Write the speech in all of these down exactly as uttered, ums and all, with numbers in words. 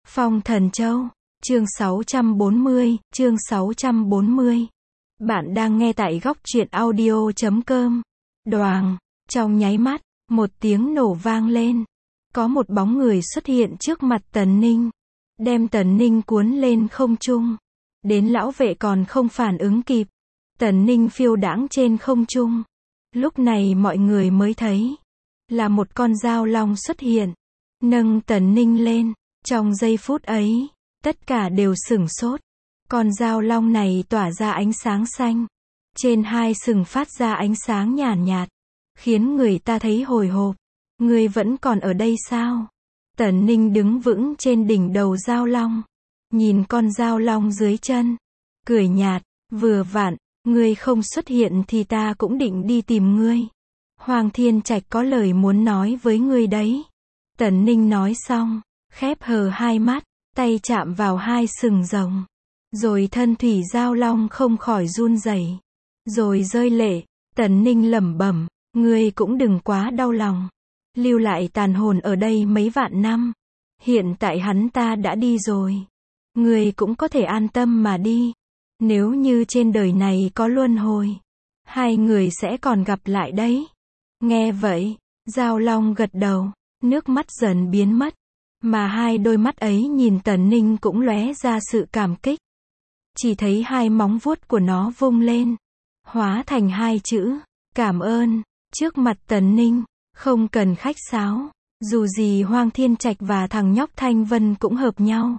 Phong Thần Châu, chương sáu trăm bốn mươi, chương sáu trăm bốn mươi. Bạn đang nghe tại góc truyện audio chấm com. Đoàng, trong nháy mắt, một tiếng nổ vang lên. Có một bóng người xuất hiện trước mặt Tần Ninh, đem Tần Ninh cuốn lên không trung. Đến lão vệ còn không phản ứng kịp. Tần Ninh phiêu đãng trên không trung. Lúc này mọi người mới thấy, là một con dao long xuất hiện, nâng Tần Ninh lên. Trong giây phút ấy, tất cả đều sửng sốt. Con dao long này tỏa ra ánh sáng xanh. Trên hai sừng phát ra ánh sáng nhàn nhạt, nhạt, khiến người ta thấy hồi hộp. Ngươi vẫn còn ở đây sao? Tần Ninh đứng vững trên đỉnh đầu dao long, nhìn con dao long dưới chân, cười nhạt, vừa vặn, ngươi không xuất hiện thì ta cũng định đi tìm ngươi. Hoàng Thiên Trạch có lời muốn nói với ngươi đấy. Tần Ninh nói xong, khép hờ hai mắt, tay chạm vào hai sừng rồng. Rồi thân thủy dao long không khỏi run rẩy, rồi rơi lệ. Tần Ninh lẩm bẩm, ngươi cũng đừng quá đau lòng. Lưu lại tàn hồn ở đây mấy vạn năm. Hiện tại hắn ta đã đi rồi. Ngươi cũng có thể an tâm mà đi. Nếu như trên đời này có luân hồi, hai người sẽ còn gặp lại đấy. Nghe vậy, dao long gật đầu, nước mắt dần biến mất. Mà hai đôi mắt ấy nhìn Tần Ninh cũng lóe ra sự cảm kích. Chỉ thấy hai móng vuốt của nó vung lên, hóa thành hai chữ, cảm ơn. Trước mặt Tần Ninh, không cần khách sáo. Dù gì Hoang Thiên Trạch và thằng nhóc Thanh Vân cũng hợp nhau.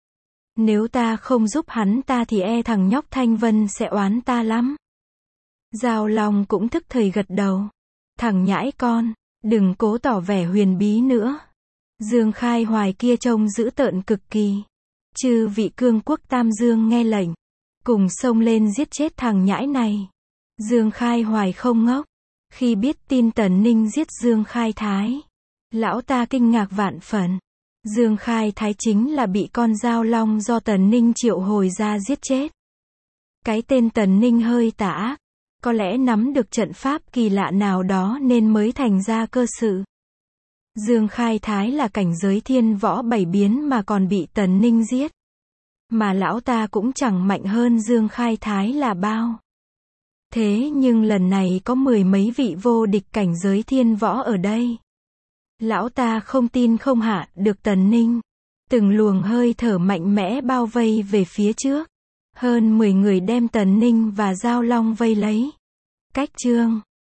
Nếu ta không giúp hắn ta thì e thằng nhóc Thanh Vân sẽ oán ta lắm. Dao long cũng thức thời gật đầu. Thằng nhãi con, đừng cố tỏ vẻ huyền bí nữa. Dương Khai Hoài kia trông dữ tợn cực kỳ. Chư vị cương quốc Tam Dương nghe lệnh, cùng xông lên giết chết thằng nhãi này. Dương Khai Hoài không ngốc. Khi biết tin Tần Ninh giết Dương Khai Thái, lão ta kinh ngạc vạn phần. Dương Khai Thái chính là bị con dao long do Tần Ninh triệu hồi ra giết chết. Cái tên Tần Ninh hơi tà ác, có lẽ nắm được trận pháp kỳ lạ nào đó nên mới thành ra cơ sự. Dương Khai Thái là cảnh giới thiên võ bảy biến mà còn bị Tần Ninh giết. Mà lão ta cũng chẳng mạnh hơn Dương Khai Thái là bao. Thế nhưng lần này có mười mấy vị vô địch cảnh giới thiên võ ở đây. Lão ta không tin không hạ được Tần Ninh. Từng luồng hơi thở mạnh mẽ bao vây về phía trước. Hơn mười người đem Tần Ninh và dao long vây lấy. Cách chương